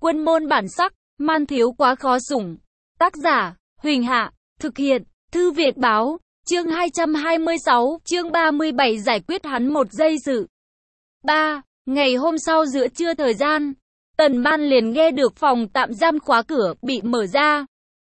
Quân môn bản sắc, man thiếu quá khó sủng. Tác giả, Huỳnh Hạ, thực hiện, Thư Việt Báo, chương 226, chương 37 giải quyết hắn một giây sự. 3. Ngày hôm sau giữa trưa thời gian, Tần Ban liền nghe được phòng tạm giam khóa cửa bị mở ra.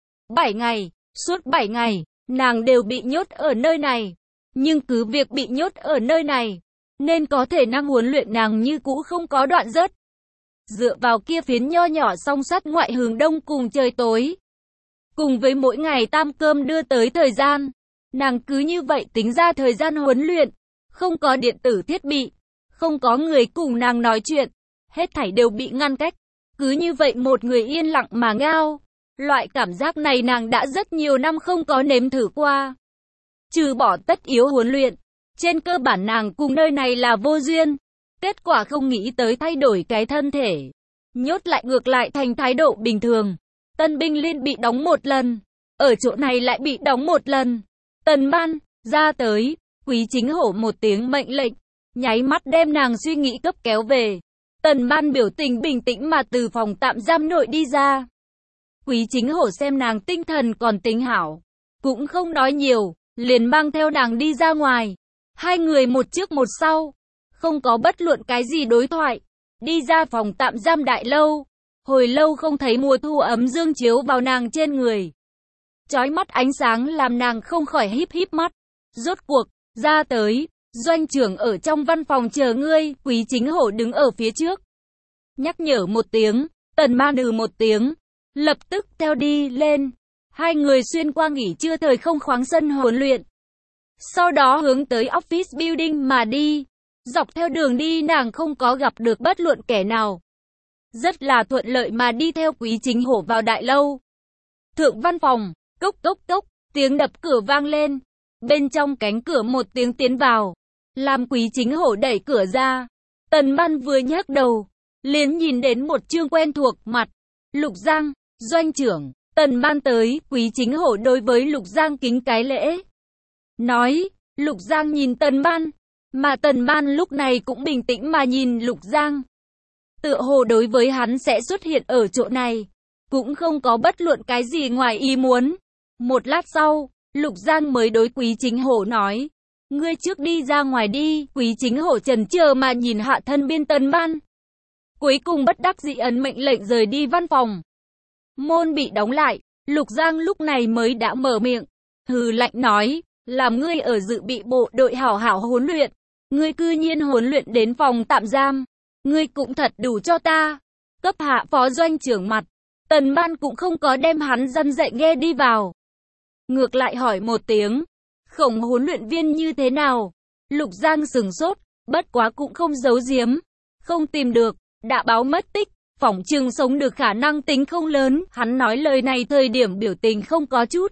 7 ngày, suốt 7 ngày, nàng đều bị nhốt ở nơi này. Nhưng cứ việc bị nhốt ở nơi này, nên có thể năng huấn luyện nàng như cũ không có đoạn rớt. Dựa vào kia phiến nho nhỏ song sắt ngoại hướng đông cùng trời tối, cùng với mỗi ngày tam cơm đưa tới thời gian, nàng cứ như vậy tính ra thời gian huấn luyện. Không có điện tử thiết bị, không có người cùng nàng nói chuyện, hết thảy đều bị ngăn cách. Cứ như vậy một người yên lặng mà ngao. Loại cảm giác này nàng đã rất nhiều năm không có nếm thử qua. Trừ bỏ tất yếu huấn luyện, trên cơ bản nàng cùng nơi này là vô duyên. Kết quả không nghĩ tới thay đổi cái thân thể, nhốt lại ngược lại thành thái độ bình thường. Tân binh liên bị đóng một lần, ở chỗ này lại bị đóng một lần. Tần Ban, ra tới, Quý Chính Hổ một tiếng mệnh lệnh, nháy mắt đem nàng suy nghĩ cấp kéo về. Tần Ban biểu tình bình tĩnh mà từ phòng tạm giam nội đi ra. Quý Chính Hổ xem nàng tinh thần còn tính hảo, cũng không nói nhiều, liền mang theo nàng đi ra ngoài. Hai người một trước một sau, không có bất luận cái gì đối thoại, đi ra phòng tạm giam đại lâu. Hồi lâu không thấy mùa thu ấm dương chiếu vào nàng trên người, chói mắt ánh sáng làm nàng không khỏi híp híp mắt. Rốt cuộc, ra tới, doanh trưởng ở trong văn phòng chờ ngươi. Quý Chính Hổ đứng ở phía trước, nhắc nhở một tiếng. Tần Ban một tiếng, lập tức theo đi lên. Hai người xuyên qua nghỉ trưa thời không khoáng sân huấn luyện, sau đó hướng tới office building mà đi. Dọc theo đường đi nàng không có gặp được bất luận kẻ nào, rất là thuận lợi mà đi theo Quý Chính Hổ vào đại lâu. Thượng văn phòng, cốc cốc cốc, tiếng đập cửa vang lên. Bên trong cánh cửa một tiếng tiến vào, làm Quý Chính Hổ đẩy cửa ra. Tần Ban vừa nhấc đầu, liền nhìn đến một chương quen thuộc mặt. Lục Giang, doanh trưởng. Tần Ban tới, Quý Chính Hổ đối với Lục Giang kính cái lễ, nói. Lục Giang nhìn Tần Ban, mà Tần Ban lúc này cũng bình tĩnh mà nhìn Lục Giang. Tựa hồ đối với hắn sẽ xuất hiện ở chỗ này, cũng không có bất luận cái gì ngoài ý muốn. Một lát sau, Lục Giang mới đối Quý Chính Hổ nói, ngươi trước đi ra ngoài đi. Quý Chính Hổ chần chờ mà nhìn hạ thân biên Tần Ban, cuối cùng bất đắc dĩ ấn mệnh lệnh rời đi văn phòng. Môn bị đóng lại, Lục Giang lúc này mới đã mở miệng, hừ lạnh nói, làm ngươi ở dự bị bộ đội hảo hảo huấn luyện, ngươi cư nhiên huấn luyện đến phòng tạm giam, ngươi cũng thật đủ cho ta. Cấp hạ phó doanh trưởng mặt, Tần Ban cũng không có đem hắn răn dạy nghe đi vào, ngược lại hỏi một tiếng, Khổng huấn luyện viên như thế nào? Lục Giang sừng sốt, bất quá cũng không giấu giếm, không tìm được, đã báo mất tích, phỏng chừng sống được khả năng tính không lớn. Hắn nói lời này thời điểm biểu tình không có chút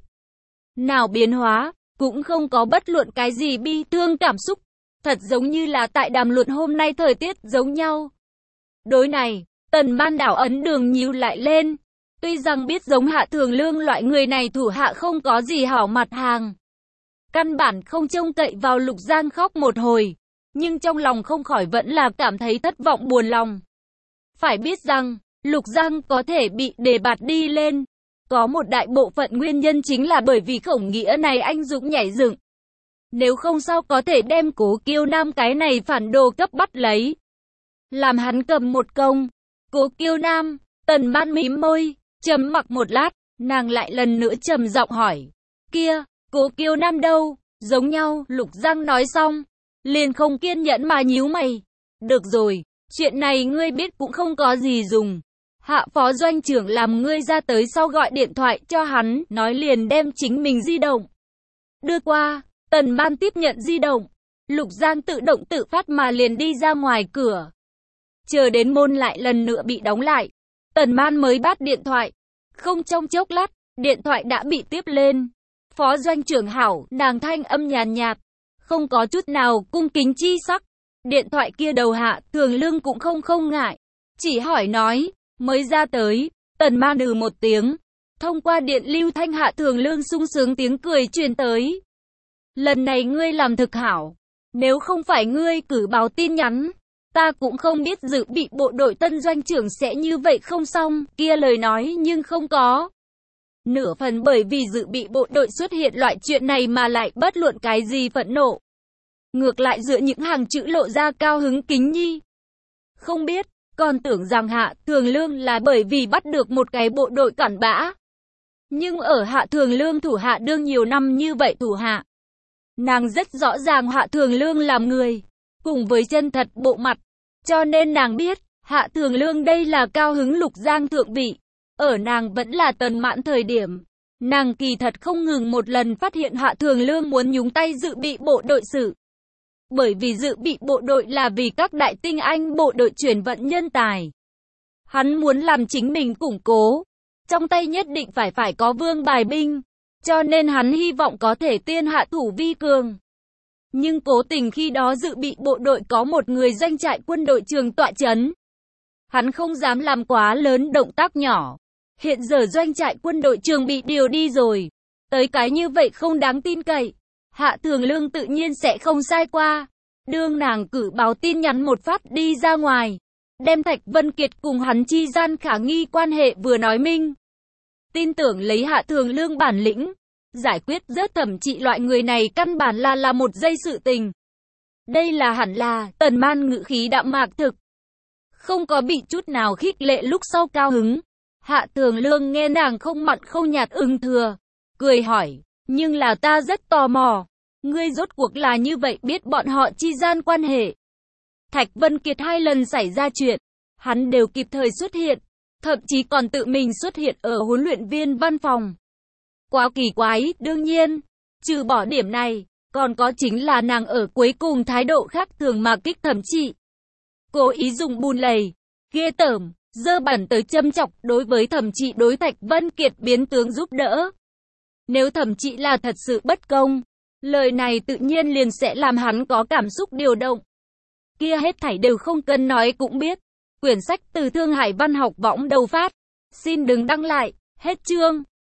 nào biến hóa, cũng không có bất luận cái gì bi thương cảm xúc, thật giống như là tại đàm luận hôm nay thời tiết giống nhau. Đối này, Tần Ban đảo ấn đường nhíu lại lên, tuy rằng biết giống Hạ Thường Lương loại người này thủ hạ không có gì hảo mặt hàng, căn bản không trông cậy vào Lục Giang khóc một hồi, nhưng trong lòng không khỏi vẫn là cảm thấy thất vọng buồn lòng. Phải biết rằng, Lục Giang có thể bị đề bạt đi lên, có một đại bộ phận nguyên nhân chính là bởi vì Khổng Nghĩa này anh dũng nhảy dựng. Nếu không sao có thể đem Cố Kiêu Nam cái này phản đồ cấp bắt lấy, làm hắn cầm một công. Cố Kiêu Nam, Tần Ban mím môi, trầm mặc một lát, nàng lại lần nữa trầm giọng hỏi, kia, Cố Kiêu Nam đâu? Giống nhau. Lục Giang nói xong, liền không kiên nhẫn mà nhíu mày. Được rồi, chuyện này ngươi biết cũng không có gì dùng. Hạ phó doanh trưởng làm ngươi ra tới sau gọi điện thoại cho hắn, nói liền đem chính mình di động đưa qua. Tần Ban tiếp nhận di động, Lục Giang tự động tự phát mà liền đi ra ngoài cửa. Chờ đến môn lại lần nữa bị đóng lại, Tần Ban mới bắt điện thoại. Không trong chốc lát, điện thoại đã bị tiếp lên. Phó doanh trưởng hảo, nàng thanh âm nhàn nhạt, không có chút nào cung kính chi sắc. Điện thoại kia đầu Hạ Thường Lương cũng không ngại, chỉ hỏi nói, mới ra tới. Tần Ban một tiếng, thông qua điện lưu thanh Hạ Thường Lương sung sướng tiếng cười truyền tới. Lần này ngươi làm thực hảo, nếu không phải ngươi cử báo tin nhắn, Ta cũng không biết dự bị bộ đội Tân doanh trưởng sẽ như vậy không xong, kia lời nói nhưng không có. Nửa phần bởi vì dự bị bộ đội xuất hiện loại chuyện này mà lại bất luận cái gì phẫn nộ. Ngược lại dựa những hàng chữ lộ ra cao hứng kính nhi. Không biết, còn tưởng rằng Hạ Thường Lương là bởi vì bắt được một cái bộ đội cặn bã. Nhưng ở Hạ Thường Lương thủ hạ đương nhiều năm như vậy thủ hạ. Nàng rất rõ ràng Hạ Thường Lương làm người, cùng với chân thật bộ mặt. Cho nên nàng biết, Hạ Thường Lương đây là cao hứng Lục Giang thượng vị. Ở nàng vẫn là Tần Mãn thời điểm. Nàng kỳ thật không ngừng một lần phát hiện Hạ Thường Lương muốn nhúng tay dự bị bộ đội sự. Bởi vì dự bị bộ đội là vì các đại tinh anh bộ đội chuyển vận nhân tài. Hắn muốn làm chính mình củng cố. Trong tay nhất định phải có vương bài binh. Cho nên hắn hy vọng có thể tiên hạ thủ vi cường. Nhưng cố tình khi đó dự bị bộ đội có một người doanh trại quân đội trường tọa chấn. Hắn không dám làm quá lớn động tác nhỏ. Hiện giờ doanh trại quân đội trường bị điều đi rồi. Tới cái như vậy không đáng tin cậy. Hạ Thường Lương tự nhiên sẽ không sai qua. Đương nàng cử báo tin nhắn một phát đi ra ngoài. Đem Thạch Vân Kiệt cùng hắn chi gian khả nghi quan hệ vừa nói minh. Tin tưởng lấy Hạ Thường Lương bản lĩnh. Giải quyết rớt Thẩm Trị loại người này căn bản là một giây sự tình. Đây là hẳn là Tần Man ngữ khí đạm mạc thực. Không có bị chút nào khích lệ lúc sau cao hứng. Hạ Thường Lương nghe nàng không mặn không nhạt ưng thừa. Cười hỏi, nhưng là ta rất tò mò. Ngươi rốt cuộc là như vậy biết bọn họ chi gian quan hệ. Thạch Vân Kiệt 2 lần xảy ra chuyện. Hắn đều kịp thời xuất hiện. Thậm chí còn tự mình xuất hiện ở huấn luyện viên văn phòng. Quá kỳ quái, đương nhiên. Trừ bỏ điểm này, còn có chính là nàng ở cuối cùng thái độ khác thường mà kích Thẩm Trị. Cố ý dùng bùn lầy, ghê tởm, dơ bẩn tới châm chọc đối với Thẩm Trị đối Thạch Vân Kiệt biến tướng giúp đỡ. Nếu Thẩm Trị là thật sự bất công, lời này tự nhiên liền sẽ làm hắn có cảm xúc điều động. Kia hết thảy đều không cần nói cũng biết. Quyển sách từ Thương Hải Văn học võng đầu phát. Xin đừng đăng lại, hết chương.